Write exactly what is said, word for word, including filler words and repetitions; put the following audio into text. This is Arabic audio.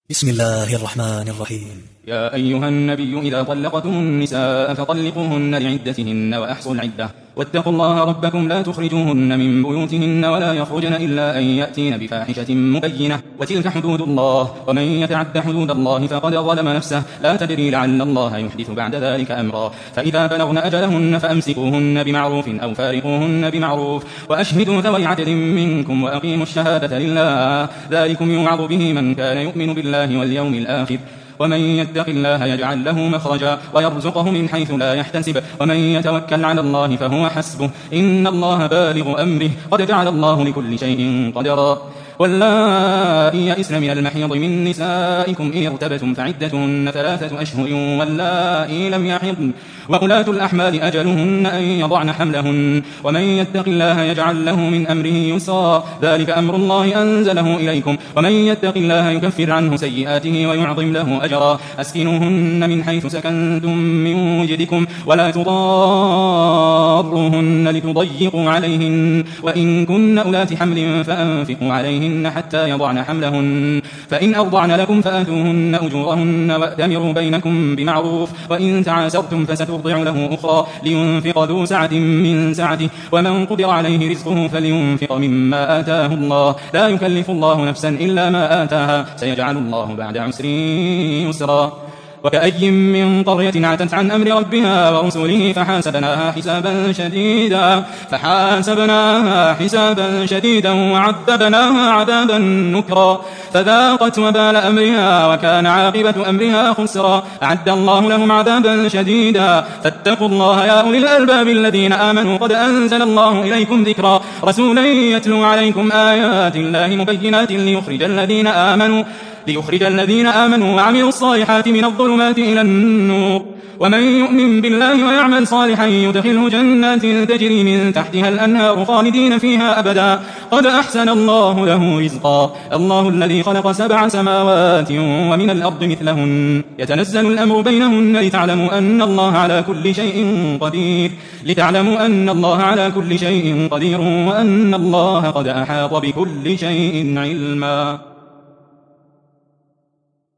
بسم الله الرحمن الرحيم. يا أيها النبي إذا طلقتم النساء فطلقوهن لعدتهن وأحصوا العدة واتقوا الله ربكم لا تخرجوهن من بيوتهن ولا يخرجن إلا أن يأتين بفاحشة مبينة وتلك حدود الله ومن يتعد حدود الله فقد ظلم نفسه لا تدري لعل الله يحدث بعد ذلك أمرا فإذا بلغن أجلهن فأمسكوهن بمعروف أو فارقوهن بمعروف وأشهدوا ذوي عدل منكم وأقيموا الشهادة لله ذلكم يوعظ به من كان يؤمن بالله واليوم الآخر ومن يتق الله يجعل له مخرجا ويرزقه من حيث لا يحتسب ومن يتوكل على الله فهو حسبه إن الله بالغ أمره قد جعل الله لكل شيء قدرا واللائي يئسن من المحيض من نسائكم إن ارتبتم فعدتهن ثلاثة أشهر واللائي لم يحضن وأولاة الأحمال أجلهن أن يضعن حملهن ومن يتق الله يجعل له من أمره يسرا ذلك أمر الله أنزله إليكم ومن يتق الله يكفر عنه سيئاته ويعظم له أجرا أسكنوهن من حيث سكنتم من وجدكم ولا تضاروهن لتضيقوا عليهن وإن كن أولات حمل فأنفقوا عليهن حتى يضعن حملهن فإن أرضعن لكم فآتوهن أجورهن وأتمروا بينكم بمعروف وإن تعاسرتم فسترضع له أخرى لينفق ذو سعة من سعته ومن قدر عليه رزقه فلينفق مما آتاه الله لا يكلف الله نفسا إلا ما آتاها سيجعل الله بعد عسر يسرا وكأي من قرية عتت عن أمر ربها ورسله فحاسبناها حسابا شديدا فحاسبناها حسابا شديدا وعذبناها عذابا نكرا فذاقت وبال أمرها وكان عاقبة أمرها خسرا أعد الله لهم عذابا شديدا فاتقوا الله يا أولي الألباب الذين آمنوا قد أنزل الله إليكم ذكرا رسولا يتلو عليكم آيات الله مبينات ليخرج الذين آمنوا ليخرج الذين آمنوا وعملوا الصالحات من الظلمات إلى النور ومن يؤمن بالله ويعمل صالحا يدخله جنات تجري من تحتها الأنهار خالدين فيها أبدا قد أحسن الله له رزقا الله الذي خلق سبع سماوات ومن الأرض مثلهن يتنزل الأمر بينهن لتعلموا أن الله على كل شيء قدير لتعلموا أن الله على كل شيء قدير وأن الله قد أحاط بكل شيء علما.